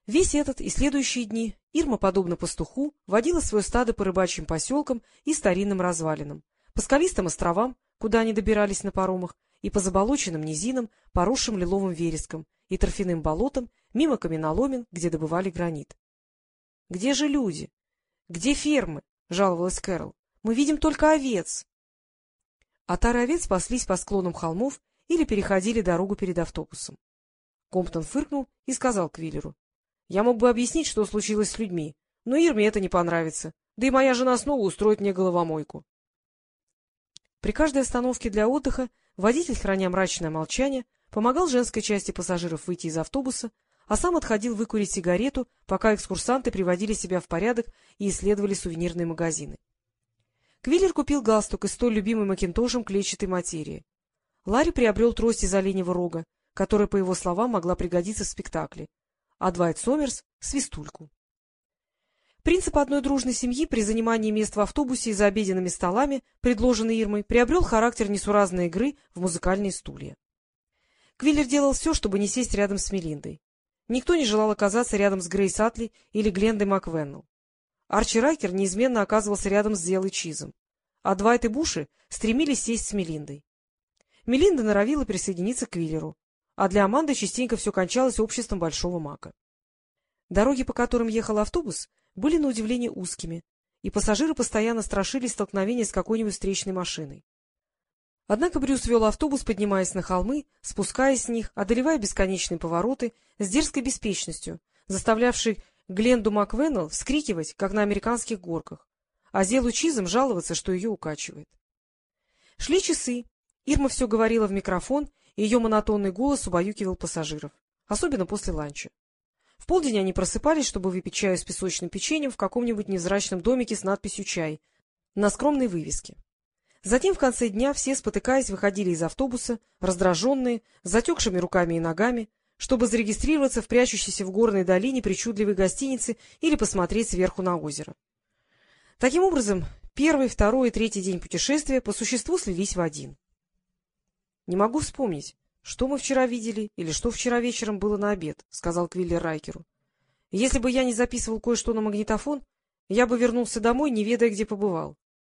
Весь этот и следующие дни Ирма, подобно пастуху, водила свое стадо по рыбачьим поселкам и старинным развалинам, по скалистым островам, куда они добирались на паромах, и по заболоченным низинам, поросшим лиловым вереском, и торфяным болотам, мимо каменоломен, где добывали гранит. — Где же люди? Где фермы? — жаловалась Кэрол. — Мы видим только овец. Отары овец паслись по склонам холмов или переходили дорогу перед автобусом. Комптон фыркнул и сказал Квиллеру: — Я мог бы объяснить, что случилось с людьми, но Ирме это не понравится, да и моя жена снова устроит мне головомойку. При каждой остановке для отдыха водитель, храня мрачное молчание, помогал женской части пассажиров выйти из автобуса, а сам отходил выкурить сигарету, пока экскурсанты приводили себя в порядок и исследовали сувенирные магазины. Квиллер купил галстук из столь любимой Макинтошем клетчатой материи. Ларри приобрел трость из оленьего рога, которая, по его словам, могла пригодиться в спектакле, а Двайт Сомерс — свистульку. Принцип одной дружной семьи при занимании мест в автобусе и за обеденными столами, предложенный Ирмой, приобрел характер несуразной игры в музыкальные стулья. Квиллер делал все, чтобы не сесть рядом с Мелиндой. Никто не желал оказаться рядом с Грейс Атли или Глендой Маквеннелл. Арчи Райкер неизменно оказывался рядом с Зелой Чизом, а Двайт и Буши стремились сесть с Мелиндой. Мелинда норовила присоединиться к Квиллеру, а для Аманды частенько все кончалось обществом Большого Мака. Дороги, по которым ехал автобус, были на удивление узкими, и пассажиры постоянно страшились столкновения с какой-нибудь встречной машиной. Однако Брюс вел автобус, поднимаясь на холмы, спускаясь с них, одолевая бесконечные повороты, с дерзкой беспечностью, заставлявшей Гленду Маквеннелл вскрикивать, как на американских горках, а Зелу Чизом жаловаться, что ее укачивает. Шли часы, Ирма все говорила в микрофон, и ее монотонный голос убаюкивал пассажиров, особенно после ланча. В полдень они просыпались, чтобы выпить чаю с песочным печеньем в каком-нибудь невзрачном домике с надписью «Чай» на скромной вывеске. Затем в конце дня все, спотыкаясь, выходили из автобуса, раздраженные, с затекшими руками и ногами, чтобы зарегистрироваться в прячущейся в горной долине причудливой гостинице или посмотреть сверху на озеро. Таким образом, первый, второй и третий день путешествия по существу слились в один. — Не могу вспомнить, что мы вчера видели или что вчера вечером было на обед, — сказал Квиллер Райкеру. — Если бы я не записывал кое-что на магнитофон, я бы вернулся домой, не ведая, где побывал.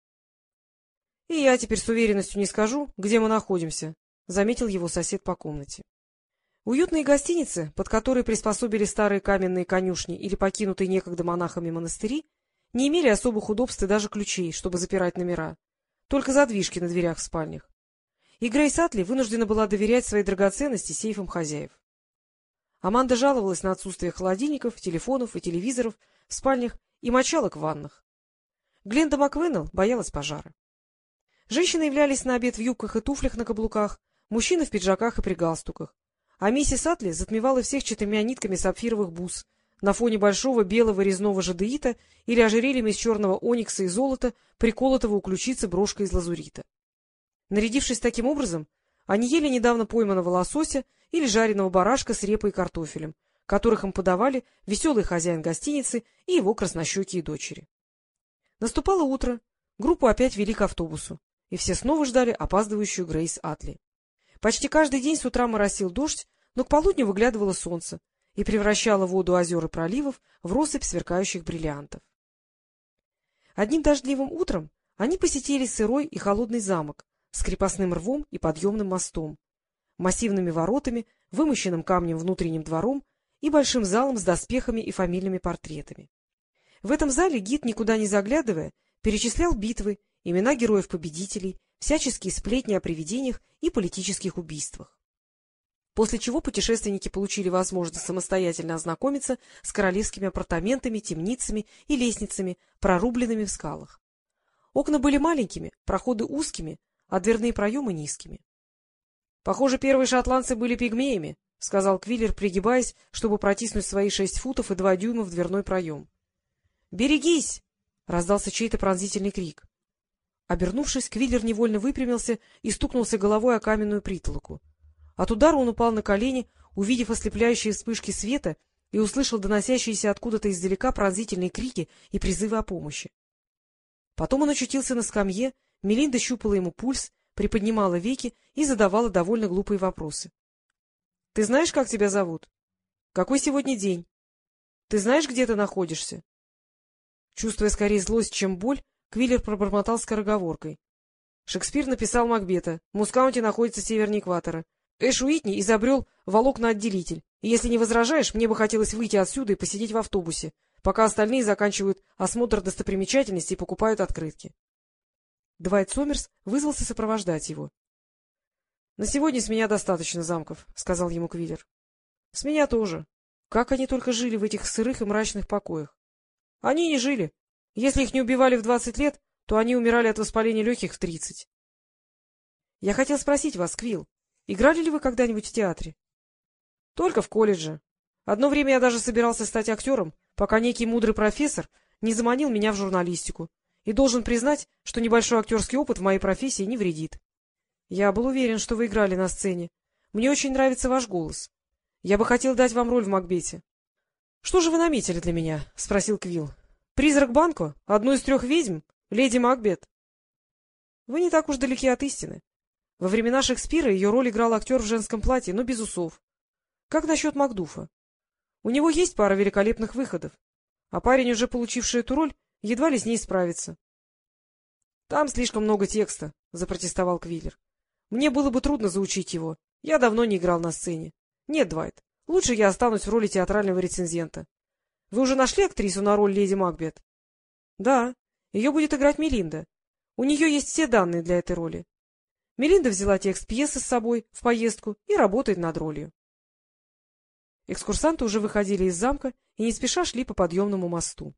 — И я теперь с уверенностью не скажу, где мы находимся, — заметил его сосед по комнате. Уютные гостиницы, под которые приспособили старые каменные конюшни или покинутые некогда монахами монастыри, не имели особых удобств и даже ключей, чтобы запирать номера, только задвижки на дверях в спальнях. И Грейс Атли вынуждена была доверять свои драгоценности сейфам хозяев. Аманда жаловалась на отсутствие холодильников, телефонов и телевизоров в спальнях и мочалок в ваннах. Гленда Маквеннелл боялась пожара. Женщины являлись на обед в юбках и туфлях на каблуках, мужчины в пиджаках и при галстуках, а миссис Атли затмевала всех 4 нитками сапфировых бус на фоне большого белого резного жадеита или ожерельем из черного оникса и золота, приколотого у ключицы брошкой из лазурита. Нарядившись таким образом, они ели недавно пойманного лосося или жареного барашка с репой и картофелем, которых им подавали веселый хозяин гостиницы и его краснощекие дочери. Наступало утро, группу опять вели к автобусу, и все снова ждали опаздывающую Грейс Атли. Почти каждый день с утра моросил дождь, но к полудню выглядывало солнце и превращало воду озер и проливов в россыпь сверкающих бриллиантов. Одним дождливым утром они посетили сырой и холодный замок с крепостным рвом и подъемным мостом, массивными воротами, вымощенным камнем внутренним двором и большим залом с доспехами и фамильными портретами. В этом зале гид, никуда не заглядывая, перечислял битвы, имена героев-победителей, всяческие сплетни о привидениях и политических убийствах. После чего путешественники получили возможность самостоятельно ознакомиться с королевскими апартаментами, темницами и лестницами, прорубленными в скалах. Окна были маленькими, проходы узкими, а дверные проемы низкими. — Похоже, первые шотландцы были пигмеями, — сказал Квиллер, пригибаясь, чтобы протиснуть свои 6 футов и 2 дюйма в дверной проем. — Берегись! — раздался чей-то пронзительный крик. Обернувшись, Квиллер невольно выпрямился и стукнулся головой о каменную притолоку. От удара он упал на колени, увидев ослепляющие вспышки света, и услышал доносящиеся откуда-то издалека пронзительные крики и призывы о помощи. Потом он очутился на скамье, Мелинда щупала ему пульс, приподнимала веки и задавала довольно глупые вопросы. — Ты знаешь, как тебя зовут? Какой сегодня день? Ты знаешь, где ты находишься? Чувствуя скорее злость, чем боль, Квиллер пробормотал скороговоркой. Шекспир написал Макбета. В Мускаунте находится севернее экватора. Эш Уитни изобрел волокноотделитель. И если не возражаешь, мне бы хотелось выйти отсюда и посидеть в автобусе, пока остальные заканчивают осмотр достопримечательностей и покупают открытки. Двайт Сомерс вызвался сопровождать его. — На сегодня с меня достаточно замков, — сказал ему Квиллер. — С меня тоже. Как они только жили в этих сырых и мрачных покоях. Они не жили. Если их не убивали в 20 лет, то они умирали от воспаления легких в 30. Я хотел спросить вас, Квилл, играли ли вы когда-нибудь в театре? — Только в колледже. Одно время я даже собирался стать актером, пока некий мудрый профессор не заманил меня в журналистику, и должен признать, что небольшой актерский опыт в моей профессии не вредит. Я был уверен, что вы играли на сцене. Мне очень нравится ваш голос. Я бы хотел дать вам роль в Макбете. — Что же вы наметили для меня? — спросил Квилл. — Призрак Банко? Одну из 3 ведьм? Леди Макбет? Вы не так уж далеки от истины. Во времена Шекспира ее роль играл актер в женском платье, но без усов. Как насчет Макдуфа? У него есть пара великолепных выходов, а парень, уже получивший эту роль, едва ли с ней справится. — Там слишком много текста, — запротестовал Квиллер. — Мне было бы трудно заучить его. Я давно не играл на сцене. Нет, Двайт, лучше я останусь в роли театрального рецензента. Вы уже нашли актрису на роль леди Макбет? — Да, ее будет играть Мелинда. У нее есть все данные для этой роли. Мелинда взяла текст пьесы с собой в поездку и работает над ролью. Экскурсанты уже выходили из замка и не спеша шли по подъемному мосту.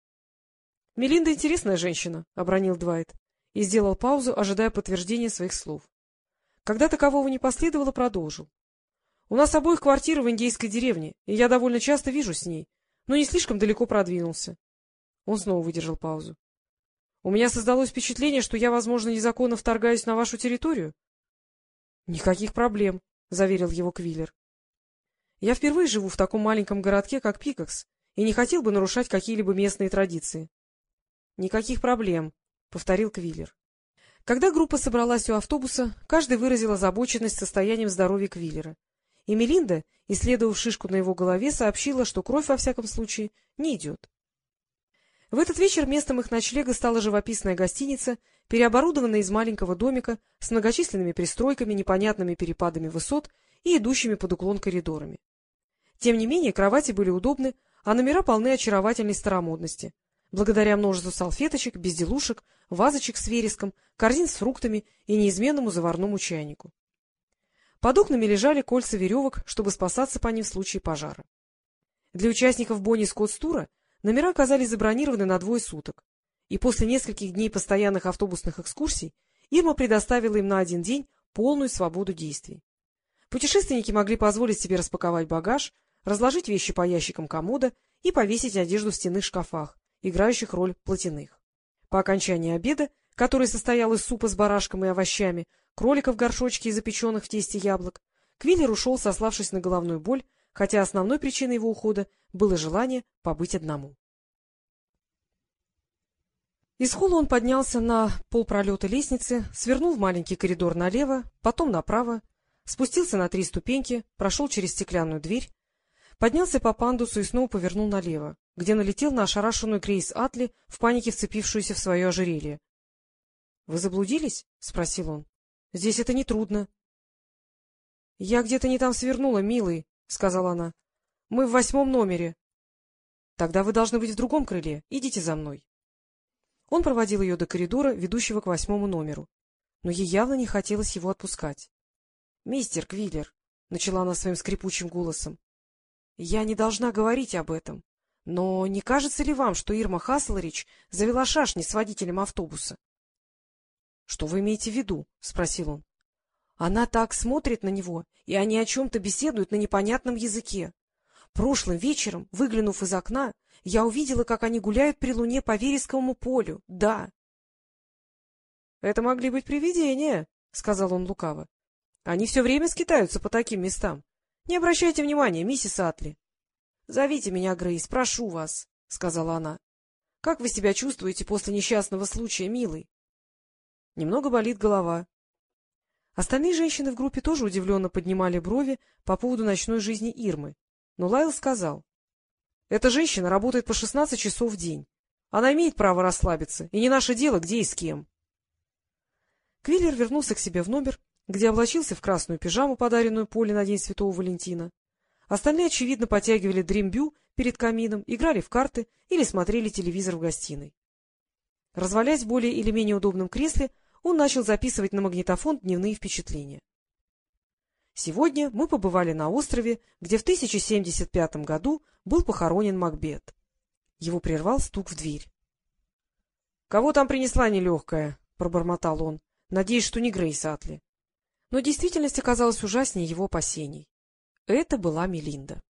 — Мелинда интересная женщина, — обронил Двайт и сделал паузу, ожидая подтверждения своих слов. Когда такового не последовало, продолжил. — У нас обоих квартира в индейской деревне, и я довольно часто вижу с ней, но не слишком далеко продвинулся. Он снова выдержал паузу. — У меня создалось впечатление, что я, возможно, незаконно вторгаюсь на вашу территорию. — Никаких проблем, — заверил его Квиллер. — Я впервые живу в таком маленьком городке, как Пикакс, и не хотел бы нарушать какие-либо местные традиции. — Никаких проблем, — повторил Квиллер. Когда группа собралась у автобуса, каждый выразил озабоченность состоянием здоровья Квиллера, и Мелинда, исследовав шишку на его голове, сообщила, что кровь, во всяком случае, не идет. В этот вечер местом их ночлега стала живописная гостиница, переоборудованная из маленького домика с многочисленными пристройками, непонятными перепадами высот и идущими под уклон коридорами. Тем не менее, кровати были удобны, а номера полны очаровательной старомодности, благодаря множеству салфеточек, безделушек, вазочек с вереском, корзин с фруктами и неизменному заварному чайнику. Под окнами лежали кольца веревок, чтобы спасаться по ним в случае пожара. Для участников Бонни-Скотт-тура номера оказались забронированы на 2 суток, и после нескольких дней постоянных автобусных экскурсий Ирма предоставила им на 1 день полную свободу действий. Путешественники могли позволить себе распаковать багаж, разложить вещи по ящикам комода и повесить одежду в стенных шкафах, играющих роль платяных. По окончании обеда, который состоял из супа с барашком и овощами, кролика в горшочке и запеченных в тесте яблок, Квиллер ушел, сославшись на головную боль, хотя основной причиной его ухода было желание побыть одному. Из холла он поднялся на полпролета лестницы, свернул в маленький коридор налево, потом направо, спустился на 3 ступеньки, прошел через стеклянную дверь, поднялся по пандусу и снова повернул налево, где налетел на ошарашенную Грейс Атли, в панике вцепившуюся в свое ожерелье. — Вы заблудились? — спросил он. — Здесь это нетрудно. — Я где-то не там свернула, милый, — сказала она. — Мы в 8 номере. — Тогда вы должны быть в другом крыле. Идите за мной. Он проводил ее до коридора, ведущего к 8 номеру, но ей явно не хотелось его отпускать. — Мистер Квиллер, — начала она своим скрипучим голосом, — я не должна говорить об этом, но не кажется ли вам, что Ирма Хаслерич завела шашни с водителем автобуса? — Что вы имеете в виду? — спросил он. — Она так смотрит на него, и они о чем-то беседуют на непонятном языке. Прошлым вечером, выглянув из окна, я увидела, как они гуляют при луне по вересковому полю. Да. — Это могли быть привидения, — сказал он лукаво. — Они все время скитаются по таким местам. Не обращайте внимания, миссис Атли. — Зовите меня Грейс, прошу вас, — сказала она. — Как вы себя чувствуете после несчастного случая, милый? — Немного болит голова. Остальные женщины в группе тоже удивленно поднимали брови по поводу ночной жизни Ирмы, но Лайл сказал: — Эта женщина работает по 16 часов в день. Она имеет право расслабиться, и не наше дело, где и с кем. Квиллер вернулся к себе в номер, где облачился в красную пижаму, подаренную Поле на День Святого Валентина. Остальные, очевидно, потягивали дримбю перед камином, играли в карты или смотрели телевизор в гостиной. Развалясь в более или менее удобном кресле, он начал записывать на магнитофон дневные впечатления. Сегодня мы побывали на острове, где в 1075 году был похоронен Макбет. Его прервал стук в дверь. — Кого там принесла нелегкая? — пробормотал он, надеясь, что не Грейс Атли. Но действительность оказалась ужаснее его опасений. Это была Мелинда.